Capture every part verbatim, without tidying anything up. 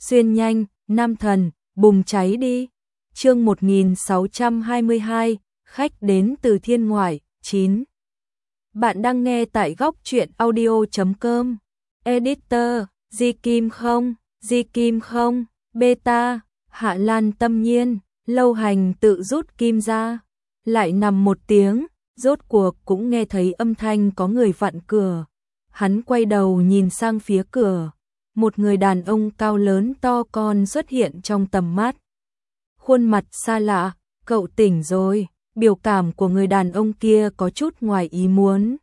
xuyên nhanh, nam thần, bùng cháy đi. Chương một nghìn sáu trăm hai mươi hai, khách đến từ thiên ngoại, chín. Bạn đang nghe tại góc truyện audio chấm com. Editor, Di Kim không, Di Kim không, beta, Hạ Lan Tâm Nhiên, Lâu Hành tự rút kim ra. Lại nằm một tiếng, rốt cuộc cũng nghe thấy âm thanh có người vặn cửa. Hắn quay đầu nhìn sang phía cửa. Một người đàn ông cao lớn to con xuất hiện trong tầm mắt. Khuôn mặt xa lạ, cậu tỉnh rồi. Biểu cảm của người đàn ông kia có chút ngoài ý muốn,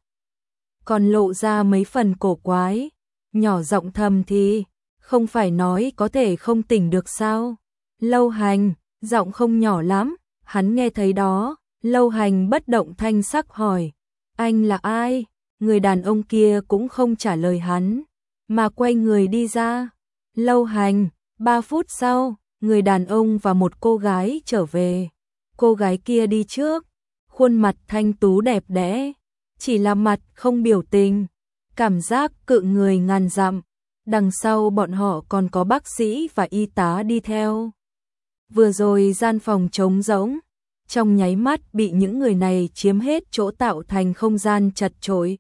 còn lộ ra mấy phần cổ quái. Nhỏ giọng thầm thì, không phải nói có thể không tỉnh được sao? Lâu Hành, giọng không nhỏ lắm, hắn nghe thấy đó. Lâu Hành bất động thanh sắc hỏi, anh là ai? Người đàn ông kia cũng không trả lời hắn, mà quay người đi ra. Lâu Hành, ba phút sau, người đàn ông và một cô gái trở về. Cô gái kia đi trước, khuôn mặt thanh tú đẹp đẽ, chỉ là mặt không biểu tình, cảm giác cự người ngàn dặm. Đằng sau bọn họ còn có bác sĩ và y tá đi theo. Vừa rồi gian phòng trống rỗng, trong nháy mắt bị những người này chiếm hết chỗ tạo thành không gian chật chội.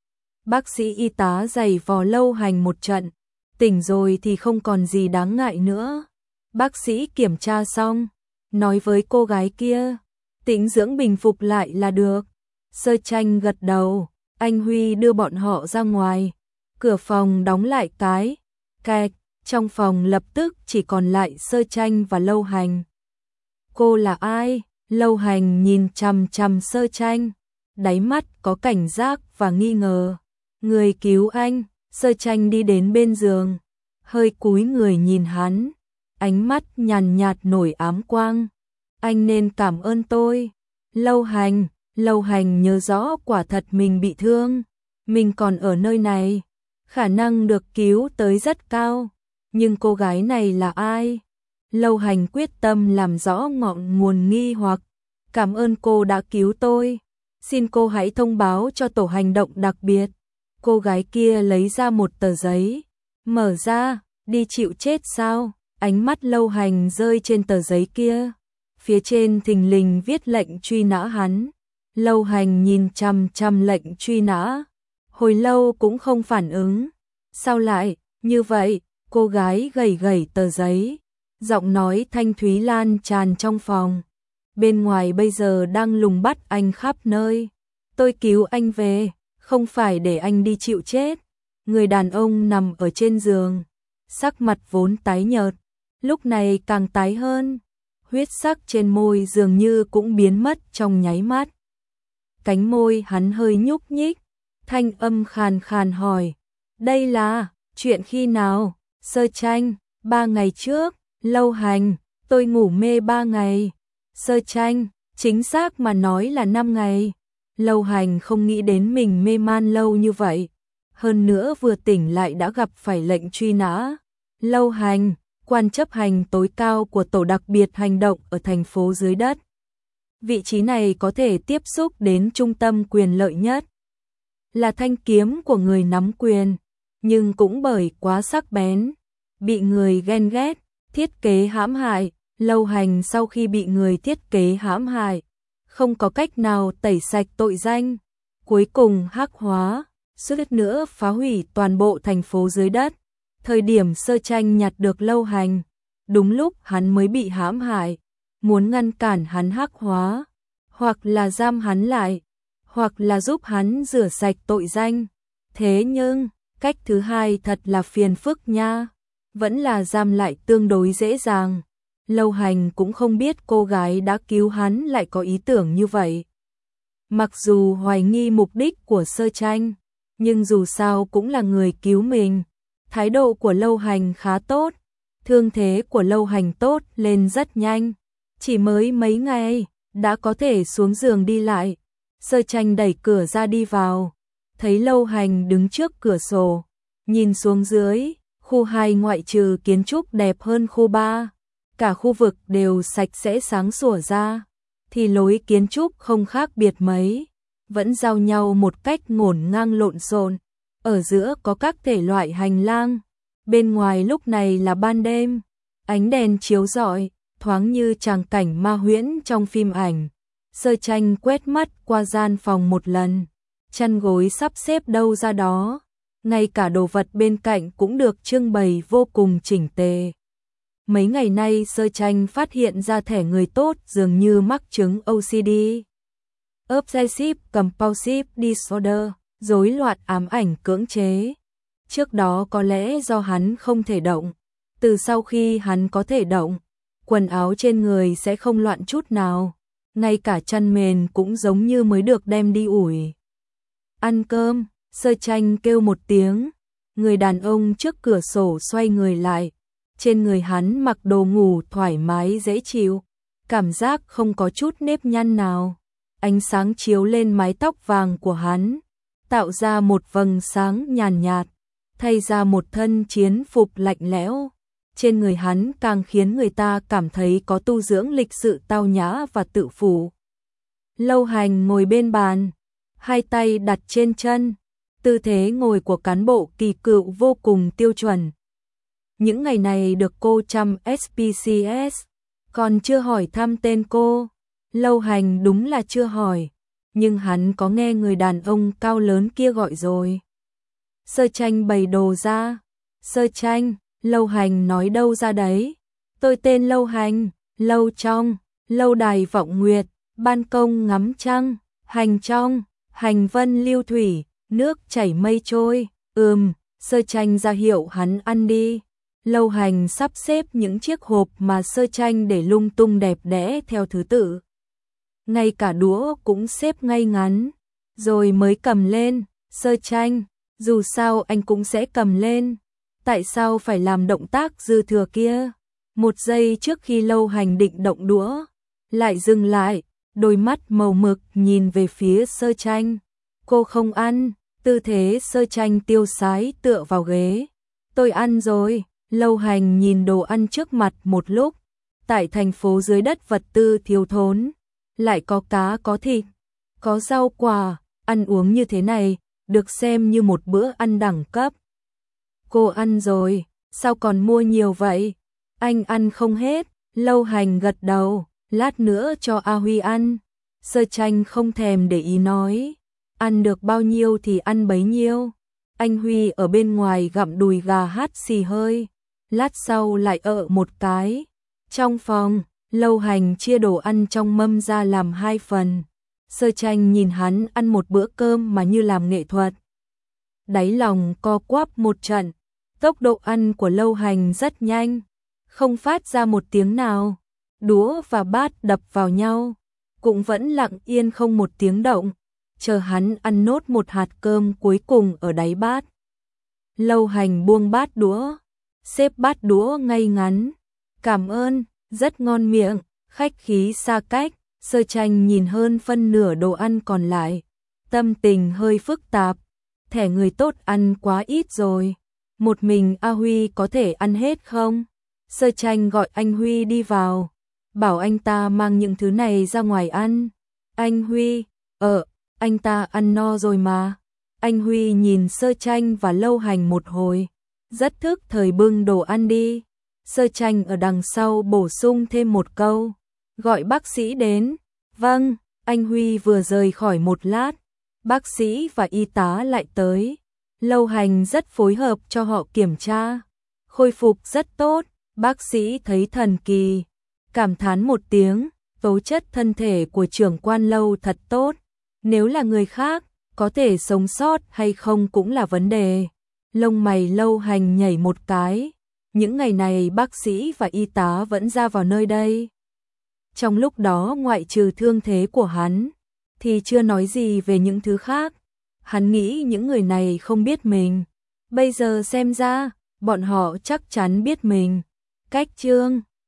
Bác sĩ y tá giày vò Lâu Hành một trận, tỉnh rồi thì không còn gì đáng ngại nữa. Bác sĩ kiểm tra xong, nói với cô gái kia, tĩnh dưỡng bình phục lại là được. Sơ Tranh gật đầu, anh Huy đưa bọn họ ra ngoài. Cửa phòng đóng lại cái, kẹt, trong phòng lập tức chỉ còn lại Sơ Tranh và Lâu Hành. Cô là ai? Lâu Hành nhìn chằm chằm Sơ Tranh, đáy mắt có cảnh giác và nghi ngờ. Người cứu anh. Sơ Tranh đi đến bên giường, hơi cúi người nhìn hắn, ánh mắt nhàn nhạt nổi ám quang. Anh nên cảm ơn tôi. Lâu Hành, Lâu Hành nhớ rõ quả thật mình bị thương, mình còn ở nơi này, khả năng được cứu tới rất cao. Nhưng cô gái này là ai? Lâu Hành quyết tâm làm rõ ngọn nguồn nghi hoặc. Cảm ơn cô đã cứu tôi. Xin cô hãy thông báo cho tổ hành động đặc biệt. Cô gái kia lấy ra một tờ giấy, mở ra, đi chịu chết sao? Ánh mắt Lâu Hành rơi trên tờ giấy kia, phía trên thình lình viết lệnh truy nã hắn. Lâu Hành nhìn chằm chằm lệnh truy nã, hồi lâu cũng không phản ứng. Sao lại như vậy? Cô gái gẩy gẩy tờ giấy, giọng nói thanh thúy lan tràn trong phòng. Bên ngoài bây giờ đang lùng bắt anh khắp nơi. Tôi cứu anh về, không phải để anh đi chịu chết. Người đàn ông nằm ở trên giường, sắc mặt vốn tái nhợt, lúc này càng tái hơn. Huyết sắc trên môi dường như cũng biến mất trong nháy mắt. Cánh môi hắn hơi nhúc nhích, thanh âm khàn khàn hỏi, đây là chuyện khi nào? Sơ Tranh, ba ngày trước. Lâu Hành, tôi ngủ mê ba ngày. Sơ Tranh, chính xác mà nói là năm ngày. Lâu Hành không nghĩ đến mình mê man lâu như vậy, hơn nữa vừa tỉnh lại đã gặp phải lệnh truy nã. Lâu Hành, quan chấp hành tối cao của tổ đặc biệt hành động ở thành phố dưới đất. Vị trí này có thể tiếp xúc đến trung tâm quyền lợi nhất, là thanh kiếm của người nắm quyền, nhưng cũng bởi quá sắc bén, bị người ghen ghét, thiết kế hãm hại. Lâu Hành sau khi bị người thiết kế hãm hại, không có cách nào tẩy sạch tội danh, cuối cùng hắc hóa, suýt nữa phá hủy toàn bộ thành phố dưới đất. Thời điểm Sơ Tranh nhặt được Lâu Hành, đúng lúc hắn mới bị hãm hại, muốn ngăn cản hắn hắc hóa, hoặc là giam hắn lại, hoặc là giúp hắn rửa sạch tội danh. Thế nhưng, cách thứ hai thật là phiền phức nha, vẫn là giam lại tương đối dễ dàng. Lâu Hành cũng không biết cô gái đã cứu hắn lại có ý tưởng như vậy. Mặc dù hoài nghi mục đích của Sơ Tranh, nhưng dù sao cũng là người cứu mình. Thái độ của Lâu Hành khá tốt, thương thế của Lâu Hành tốt lên rất nhanh, chỉ mới mấy ngày đã có thể xuống giường đi lại. Sơ Tranh đẩy cửa ra đi vào, thấy Lâu Hành đứng trước cửa sổ, nhìn xuống dưới. Khu hai ngoại trừ kiến trúc đẹp hơn khu ba, cả khu vực đều sạch sẽ sáng sủa ra, thì lối kiến trúc không khác biệt mấy, vẫn giao nhau một cách ngổn ngang lộn xộn. Ở giữa có các thể loại hành lang, Bên ngoài lúc này là ban đêm, ánh đèn chiếu rọi, thoáng như tràng cảnh ma huyễn trong phim ảnh. Sơ Tranh quét mắt qua gian phòng một lần, chăn gối sắp xếp đâu ra đó, ngay cả đồ vật bên cạnh cũng được trưng bày vô cùng chỉnh tề. Mấy ngày nay Sơ Tranh phát hiện ra thẻ người tốt dường như mắc chứng O C D, Obsessive Compulsive Disorder, rối loạn ám ảnh cưỡng chế. Trước đó có lẽ do hắn không thể động, từ sau khi hắn có thể động, quần áo trên người sẽ không loạn chút nào, ngay cả chăn mền cũng giống như mới được đem đi ủi. Ăn cơm, Sơ Tranh kêu một tiếng, người đàn ông trước cửa sổ xoay người lại, trên người hắn mặc đồ ngủ thoải mái dễ chịu, cảm giác không có chút nếp nhăn nào. Ánh sáng chiếu lên mái tóc vàng của hắn, tạo ra một vầng sáng nhàn nhạt, thay ra một thân chiến phục lạnh lẽo. Trên người hắn càng khiến người ta cảm thấy có tu dưỡng lịch sự tao nhã và tự phủ. Lâu Hành ngồi bên bàn, hai tay đặt trên chân, tư thế ngồi của cán bộ kỳ cựu vô cùng tiêu chuẩn. Những ngày này được cô chăm S P C S, còn chưa hỏi thăm tên cô. Lâu Hành đúng là chưa hỏi, nhưng hắn có nghe người đàn ông cao lớn kia gọi rồi. Sơ Tranh bày đồ ra. Sơ Tranh, Lâu Hành nói đâu ra đấy. Tôi tên Lâu Hành, lâu trong, lâu đài vọng nguyệt, ban công ngắm trăng, hành trong, hành vân lưu thủy, nước chảy mây trôi. Ừm, Sơ Tranh ra hiệu hắn ăn đi. Lâu Hành sắp xếp những chiếc hộp mà Sơ Tranh để lung tung đẹp đẽ theo thứ tự. Ngay cả đũa cũng xếp ngay ngắn, rồi mới cầm lên. Sơ Tranh, dù sao anh cũng sẽ cầm lên, tại sao phải làm động tác dư thừa kia? Một giây trước khi Lâu Hành định động đũa, lại dừng lại, đôi mắt màu mực nhìn về phía Sơ Tranh. Cô không ăn, tư thế Sơ Tranh tiêu sái tựa vào ghế. Tôi ăn rồi. Lâu Hành nhìn đồ ăn trước mặt một lúc, tại thành phố dưới đất vật tư thiếu thốn, lại có cá có thịt, có rau quả, ăn uống như thế này, được xem như một bữa ăn đẳng cấp. Cô ăn rồi, sao còn mua nhiều vậy? Anh ăn không hết. Lâu Hành gật đầu, lát nữa cho A Huy ăn. Sơ Tranh không thèm để ý nói, ăn được bao nhiêu thì ăn bấy nhiêu. Anh Huy ở bên ngoài gặm đùi gà hắt xì hơi, lát sau lại ợ một cái. Trong phòng, Lâu Hành chia đồ ăn trong mâm ra làm hai phần. Sơ Tranh nhìn hắn ăn một bữa cơm mà như làm nghệ thuật. Đáy lòng co quắp một trận, tốc độ ăn của Lâu Hành rất nhanh, không phát ra một tiếng nào. Đũa và bát đập vào nhau, cũng vẫn lặng yên không một tiếng động, chờ hắn ăn nốt một hạt cơm cuối cùng ở đáy bát. Lâu Hành buông bát đũa, xếp bát đũa ngay ngắn. Cảm ơn, rất ngon miệng, khách khí xa cách. Sơ Tranh nhìn hơn phân nửa đồ ăn còn lại, tâm tình hơi phức tạp. Thẻ người tốt ăn quá ít rồi, một mình A Huy có thể ăn hết không? Sơ Tranh gọi anh Huy đi vào, bảo anh ta mang những thứ này ra ngoài ăn. Anh Huy, ờ, anh ta ăn no rồi mà. Anh Huy nhìn Sơ Tranh và Lâu Hành một hồi, rất thức thời bưng đồ ăn đi. Sơ Tranh ở đằng sau bổ sung thêm một câu, gọi bác sĩ đến. Vâng, anh Huy vừa rời khỏi một lát, bác sĩ và y tá lại tới. Lâu Hành rất phối hợp cho họ kiểm tra, khôi phục rất tốt. Bác sĩ thấy thần kỳ, cảm thán một tiếng, tố chất thân thể của trưởng quan Lâu thật tốt. Nếu là người khác, có thể sống sót hay không cũng là vấn đề. Lông mày Lâu Hành nhảy một cái, những ngày này bác sĩ và y tá vẫn ra vào nơi đây. Trong lúc đó ngoại trừ thương thế của hắn, thì chưa nói gì về những thứ khác. Hắn nghĩ những người này không biết mình, bây giờ xem ra, bọn họ chắc chắn biết mình. Cách chương